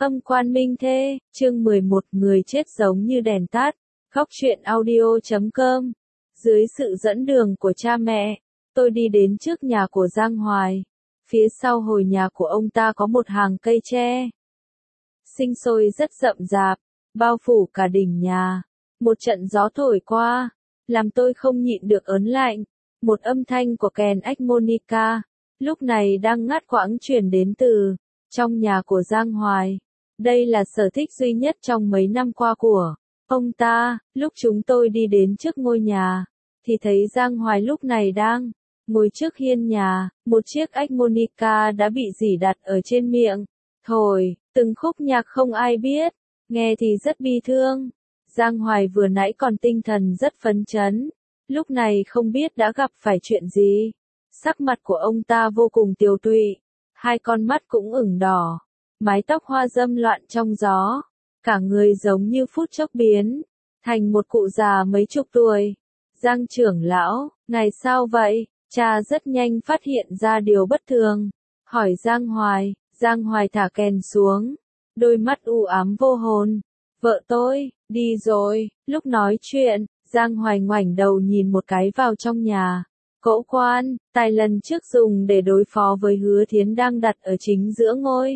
Âm quan minh thê, chương 11, người chết giống như đèn tắt. Góc truyện audio.com. Dưới sự dẫn đường của cha mẹ, tôi đi đến trước nhà của Giang Hoài. Phía sau hồi nhà của ông ta có một hàng cây tre. Sinh sôi rất rậm rạp, bao phủ cả đỉnh nhà. Một trận gió thổi qua, làm tôi không nhịn được ớn lạnh. Một âm thanh của kèn harmonica, lúc này đang ngắt quãng truyền đến từ trong nhà của Giang Hoài. Đây là sở thích duy nhất trong mấy năm qua của ông ta. Lúc chúng tôi đi đến trước ngôi nhà, thì thấy Giang Hoài lúc này đang ngồi trước hiên nhà, một chiếc harmonica đã bị dỉ đặt ở trên miệng, thổi, từng khúc nhạc không ai biết, nghe thì rất bi thương. Giang Hoài vừa nãy còn tinh thần rất phấn chấn, lúc này không biết đã gặp phải chuyện gì. Sắc mặt của ông ta vô cùng tiều tụy, hai con mắt cũng ửng đỏ, mái tóc hoa râm loạn trong gió, cả người giống như phút chốc biến thành một cụ già mấy chục tuổi. Giang trưởng lão, ngài sao vậy? Cha rất nhanh phát hiện ra điều bất thường, hỏi Giang Hoài. Giang Hoài thả kèn xuống, đôi mắt u ám vô hồn. Vợ tôi, đi rồi. Lúc nói chuyện, Giang Hoài ngoảnh đầu nhìn một cái vào trong nhà. Cỗ quan tài lần trước dùng để đối phó với Hứa Thiến đang đặt ở chính giữa ngôi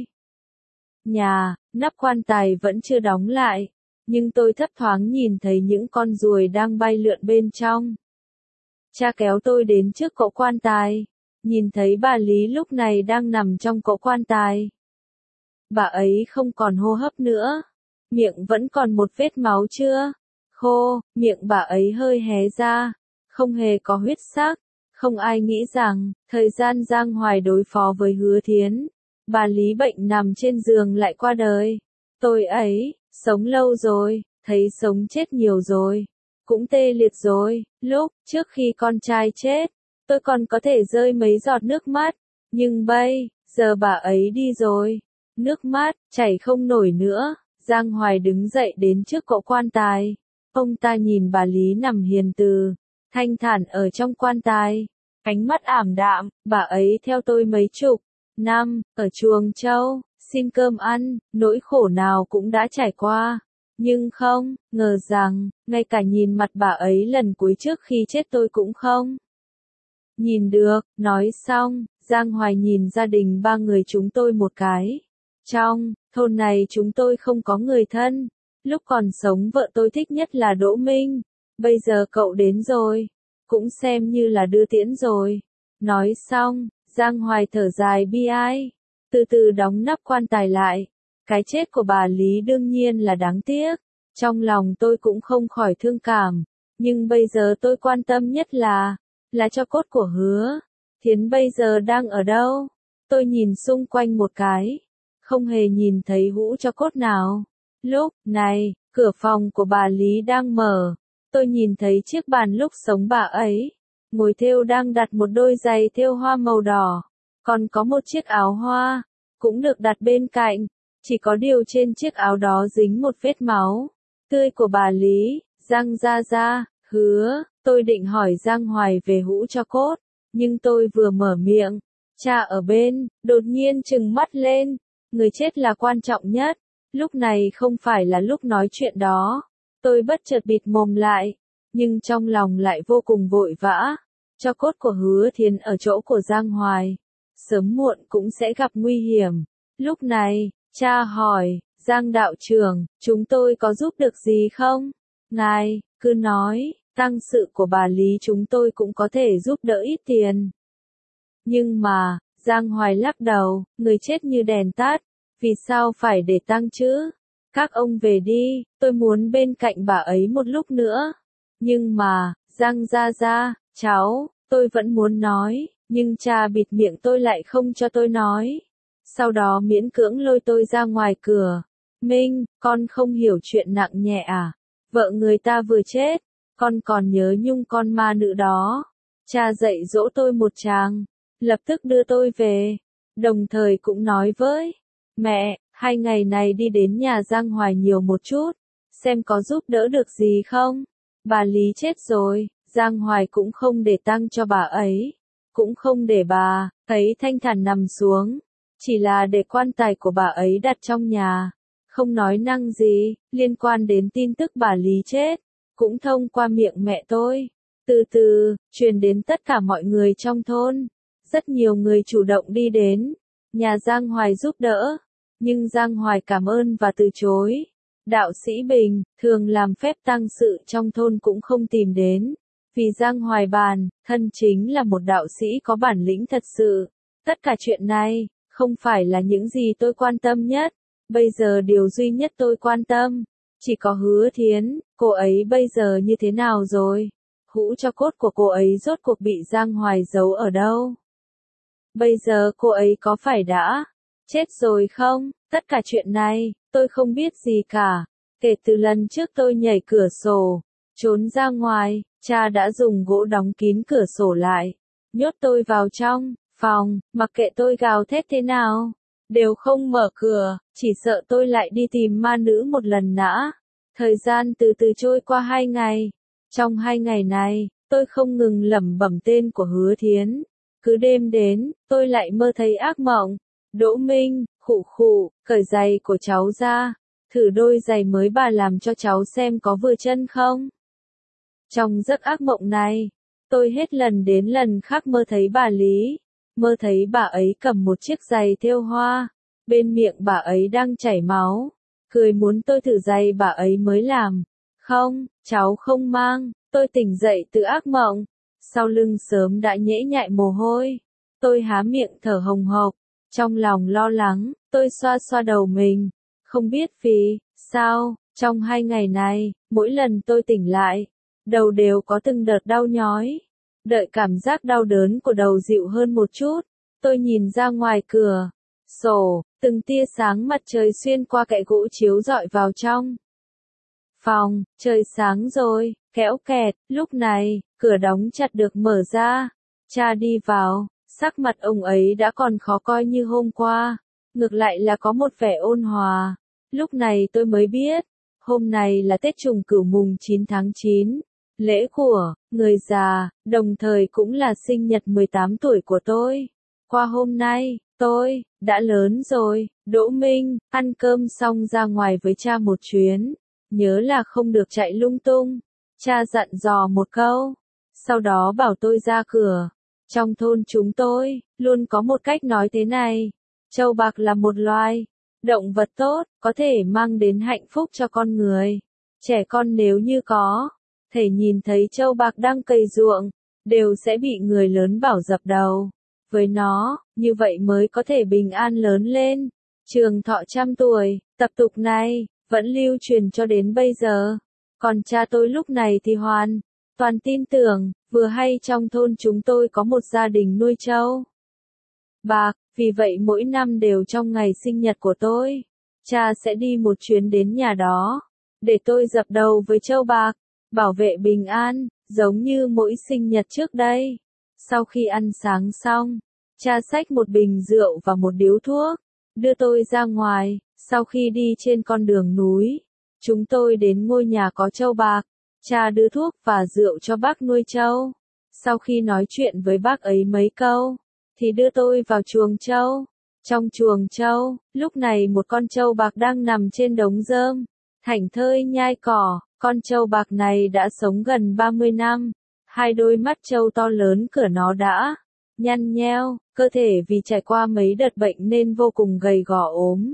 nhà, nắp quan tài vẫn chưa đóng lại, nhưng tôi thấp thoáng nhìn thấy những con ruồi đang bay lượn bên trong. Cha kéo tôi đến trước cỗ quan tài, nhìn thấy bà Lý lúc này đang nằm trong cỗ quan tài. Bà ấy không còn hô hấp nữa, miệng vẫn còn một vết máu chưa khô, miệng bà ấy hơi hé ra, không hề có huyết sắc. Không ai nghĩ rằng, thời gian Giang Hoài đối phó với Hứa Thiến, bà Lý bệnh nằm trên giường lại qua đời. Tôi ấy, sống lâu rồi, thấy sống chết nhiều rồi, cũng tê liệt rồi. Lúc trước khi con trai chết, tôi còn có thể rơi mấy giọt nước mắt, nhưng bây giờ bà ấy đi rồi, nước mắt chảy không nổi nữa. Giang Hoài đứng dậy đến trước cỗ quan tài, ông ta nhìn bà Lý nằm hiền từ thanh thản ở trong quan tài, ánh mắt ảm đạm. Bà ấy theo tôi mấy chục năm, ở Chuồng Châu, xin cơm ăn, nỗi khổ nào cũng đã trải qua. Nhưng không ngờ rằng, ngay cả nhìn mặt bà ấy lần cuối trước khi chết tôi cũng không nhìn được. Nói xong, Giang Hoài nhìn gia đình ba người chúng tôi một cái. Trong thôn này chúng tôi không có người thân. Lúc còn sống vợ tôi thích nhất là Đỗ Minh. Bây giờ cậu đến rồi, cũng xem như là đưa tiễn rồi. Nói xong, Giang Hoài thở dài bi ai, từ từ đóng nắp quan tài lại. Cái chết của bà Lý đương nhiên là đáng tiếc, trong lòng tôi cũng không khỏi thương cảm, nhưng bây giờ tôi quan tâm nhất là cho cốt của Hứa Thiến bây giờ đang ở đâu. Tôi nhìn xung quanh một cái, không hề nhìn thấy hũ cho cốt nào. Lúc này, cửa phòng của bà Lý đang mở, tôi nhìn thấy chiếc bàn lúc sống bà ấy ngồi thêu đang đặt một đôi giày thêu hoa màu đỏ, còn có một chiếc áo hoa cũng được đặt bên cạnh, chỉ có điều trên chiếc áo đó dính một vết máu tươi của bà Lý. Giang gia, Hứa, tôi định hỏi Giang Hoài về hũ cho cốt, nhưng tôi vừa mở miệng, cha ở bên đột nhiên trừng mắt lên. Người chết là quan trọng nhất, lúc này không phải là lúc nói chuyện đó. Tôi bất chợt bịt mồm lại, nhưng trong lòng lại vô cùng vội vã. Cho cốt của Hứa Thiến ở chỗ của Giang Hoài, sớm muộn cũng sẽ gặp nguy hiểm. Lúc này, cha hỏi, Giang đạo trưởng, chúng tôi có giúp được gì không? Ngài cứ nói, tang sự của bà Lý chúng tôi cũng có thể giúp đỡ ít tiền. Nhưng mà, Giang Hoài lắc đầu, người chết như đèn tắt, vì sao phải để tang chứ? Các ông về đi, tôi muốn bên cạnh bà ấy một lúc nữa. Nhưng mà, Giang gia, cháu, tôi vẫn muốn nói, nhưng cha bịt miệng tôi lại không cho tôi nói. Sau đó miễn cưỡng lôi tôi ra ngoài cửa. Minh, con không hiểu chuyện nặng nhẹ à? Vợ người ta vừa chết, con còn nhớ nhung con ma nữ đó. Cha dạy dỗ tôi một tràng, lập tức đưa tôi về, đồng thời cũng nói với mẹ, 2 ngày này đi đến nhà Giang Hoài nhiều một chút, xem có giúp đỡ được gì không. Bà Lý chết rồi, Giang Hoài cũng không để tang cho bà ấy, cũng không để bà ấy thanh thản nằm xuống, chỉ là để quan tài của bà ấy đặt trong nhà. không nói năng gì, liên quan đến tin tức bà Lý chết, cũng thông qua miệng mẹ tôi. Từ từ, truyền đến tất cả mọi người trong thôn. Rất nhiều người chủ động đi đến, nhà Giang Hoài giúp đỡ. Nhưng Giang Hoài cảm ơn và từ chối. Đạo sĩ Bình, thường làm phép tang sự trong thôn cũng không tìm đến. Vì Giang Hoài bàn, thân chính là một đạo sĩ có bản lĩnh thật sự. Tất cả chuyện này, không phải là những gì tôi quan tâm nhất. Bây giờ điều duy nhất tôi quan tâm, chỉ có Hứa Thiến, cô ấy bây giờ như thế nào rồi? Hũ cho cốt của cô ấy rốt cuộc bị Giang Hoài giấu ở đâu? Bây giờ cô ấy có phải đã chết rồi không? Tất cả chuyện này, tôi không biết gì cả. Kể từ lần trước tôi nhảy cửa sổ, trốn ra ngoài, cha đã dùng gỗ đóng kín cửa sổ lại, nhốt tôi vào trong phòng, mặc kệ tôi gào thét thế nào, đều không mở cửa, chỉ sợ tôi lại đi tìm ma nữ một lần nữa. Thời gian từ từ trôi qua 2 ngày. Trong 2 ngày này, tôi không ngừng lẩm bẩm tên của Hứa Thiến. Cứ đêm đến, tôi lại mơ thấy ác mộng. Đỗ Minh, khụ khụ, cởi giày của cháu ra. Thử đôi giày mới bà làm cho cháu xem có vừa chân không. Trong giấc ác mộng này, tôi hết lần đến lần khác mơ thấy bà Lý. Mơ thấy bà ấy cầm một chiếc giày thêu hoa. Bên miệng bà ấy đang chảy máu. Cười muốn tôi thử giày bà ấy mới làm. Không, cháu không mang. Tôi tỉnh dậy từ ác mộng. Sau lưng sớm đã nhễ nhại mồ hôi. Tôi há miệng thở hồng hộc. Trong lòng lo lắng, tôi xoa xoa đầu mình. Không biết vì sao, trong 2 ngày này, mỗi lần tôi tỉnh lại, đầu đều có từng đợt đau nhói. Đợi cảm giác đau đớn của đầu dịu hơn một chút, tôi nhìn ra ngoài cửa sổ, từng tia sáng mặt trời xuyên qua kẽ gỗ chiếu rọi vào trong phòng. Trời sáng rồi, kéo kẹt. Lúc này, cửa đóng chặt được mở ra. Cha đi vào, sắc mặt ông ấy đã còn khó coi như hôm qua, ngược lại là có một vẻ ôn hòa. Lúc này tôi mới biết, hôm nay là Tết Trùng Cửu mùng 9 tháng 9, lễ của người già, đồng thời cũng là sinh nhật 18 tuổi của tôi. Qua hôm nay, tôi đã lớn rồi. Đỗ Minh, ăn cơm xong ra ngoài với cha một chuyến, nhớ là không được chạy lung tung. Cha dặn dò một câu, sau đó bảo tôi ra cửa. Trong thôn chúng tôi, luôn có một cách nói thế này. Trâu bạc là một loài động vật tốt, có thể mang đến hạnh phúc cho con người. Trẻ con nếu như có thể nhìn thấy trâu bạc đang cày ruộng, đều sẽ bị người lớn bảo dập đầu với nó, như vậy mới có thể bình an lớn lên, trường thọ trăm tuổi. Tập tục này vẫn lưu truyền cho đến bây giờ. Còn cha tôi lúc này thì hoàn toàn tin tưởng. Vừa hay trong thôn chúng tôi có một gia đình nuôi trâu bạc, vì vậy mỗi năm đều trong ngày sinh nhật của tôi, cha sẽ đi một chuyến đến nhà đó, để tôi dập đầu với trâu bạc, bảo vệ bình an, giống như mỗi sinh nhật trước đây. Sau khi ăn sáng xong, cha xách một bình rượu và một điếu thuốc, đưa tôi ra ngoài. Sau khi đi trên con đường núi, chúng tôi đến ngôi nhà có trâu bạc, cha đưa thuốc và rượu cho bác nuôi trâu. Sau khi nói chuyện với bác ấy mấy câu, thì đưa tôi vào chuồng trâu. Trong chuồng trâu, lúc này một con trâu bạc đang nằm trên đống rơm, thảnh thơi nhai cỏ. Con trâu bạc này đã sống gần 30 năm. Hai đôi mắt trâu to lớn của nó đã nhăn nheo, cơ thể vì trải qua mấy đợt bệnh nên vô cùng gầy gò ốm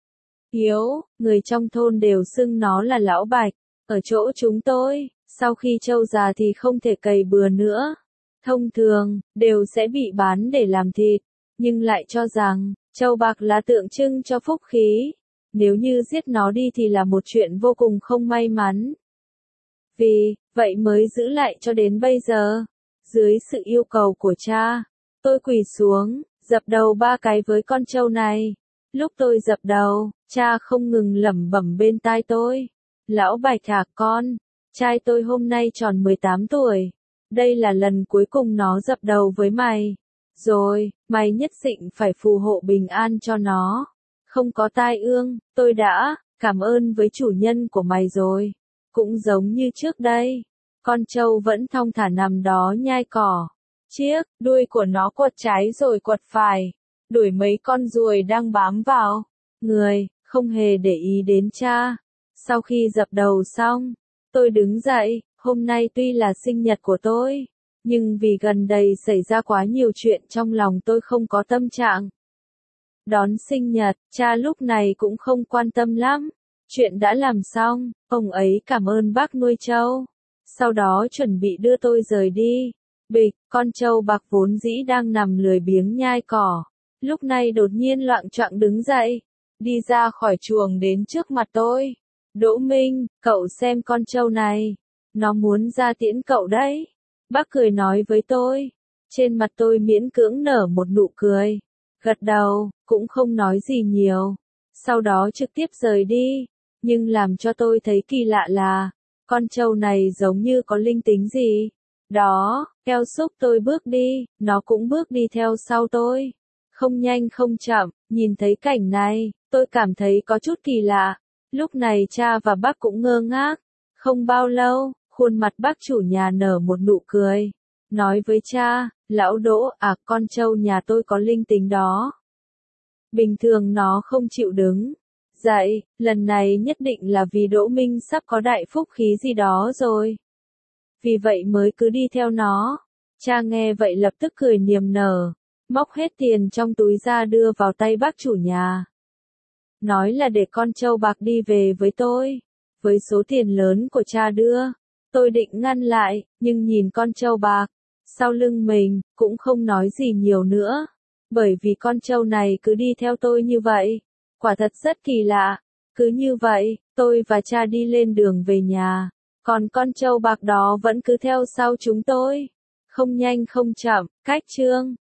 yếu. Người trong thôn đều xưng nó là lão Bạch. Ở chỗ chúng tôi, sau khi trâu già thì không thể cày bừa nữa. Thông thường, đều sẽ bị bán để làm thịt, nhưng lại cho rằng, trâu bạc là tượng trưng cho phúc khí. Nếu như giết nó đi thì là một chuyện vô cùng không may mắn. Vì vậy mới giữ lại cho đến bây giờ. Dưới sự yêu cầu của cha, tôi quỳ xuống, dập đầu 3 cái với con trâu này. Lúc tôi dập đầu, cha không ngừng lẩm bẩm bên tai tôi. Lão Bạch à con, trai tôi hôm nay tròn 18 tuổi. Đây là lần cuối cùng nó dập đầu với mày. Rồi, mày nhất định phải phù hộ bình an cho nó. Không có tai ương, tôi đã cảm ơn với chủ nhân của mày rồi. Cũng giống như trước đây, con trâu vẫn thong thả nằm đó nhai cỏ. Chiếc đuôi của nó quật trái rồi quật phải, đuổi mấy con ruồi đang bám vào người. không hề để ý đến cha. Sau khi dập đầu xong, tôi đứng dậy, hôm nay tuy là sinh nhật của tôi, nhưng vì gần đây xảy ra quá nhiều chuyện trong lòng tôi không có tâm trạng đón sinh nhật, cha lúc này cũng không quan tâm lắm. Chuyện đã làm xong, ông ấy cảm ơn bác nuôi trâu. Sau đó chuẩn bị đưa tôi rời đi. Bịch, con trâu bạc vốn dĩ đang nằm lười biếng nhai cỏ. Lúc này đột nhiên loạng choạng đứng dậy, đi ra khỏi chuồng đến trước mặt tôi. Đỗ Minh, cậu xem con trâu này. Nó muốn ra tiễn cậu đấy. Bác cười nói với tôi. Trên mặt tôi miễn cưỡng nở một nụ cười. Gật đầu, cũng không nói gì nhiều. Sau đó trực tiếp rời đi. Nhưng làm cho tôi thấy kỳ lạ là, con trâu này giống như có linh tính gì. Đó, eo xúc tôi bước đi, nó cũng bước đi theo sau tôi. Không nhanh không chậm, nhìn thấy cảnh này, tôi cảm thấy có chút kỳ lạ. Lúc này cha và bác cũng ngơ ngác. Không bao lâu, khuôn mặt bác chủ nhà nở một nụ cười. Nói với cha, lão Đỗ, con trâu nhà tôi có linh tính đó. Bình thường nó không chịu đứng dậy, lần này nhất định là vì Đỗ Minh sắp có đại phúc khí gì đó rồi. Vì vậy mới cứ đi theo nó. Cha nghe vậy lập tức cười niềm nở, móc hết tiền trong túi ra đưa vào tay bác chủ nhà. Nói là để con trâu bạc đi về với tôi. Với số tiền lớn của cha đưa, tôi định ngăn lại, nhưng nhìn con trâu bạc sau lưng mình, cũng không nói gì nhiều nữa. Bởi vì con trâu này cứ đi theo tôi như vậy. Quả thật rất kỳ lạ. Cứ như vậy, tôi và cha đi lên đường về nhà. Còn con trâu bạc đó vẫn cứ theo sau chúng tôi. Không nhanh không chậm, cách chương.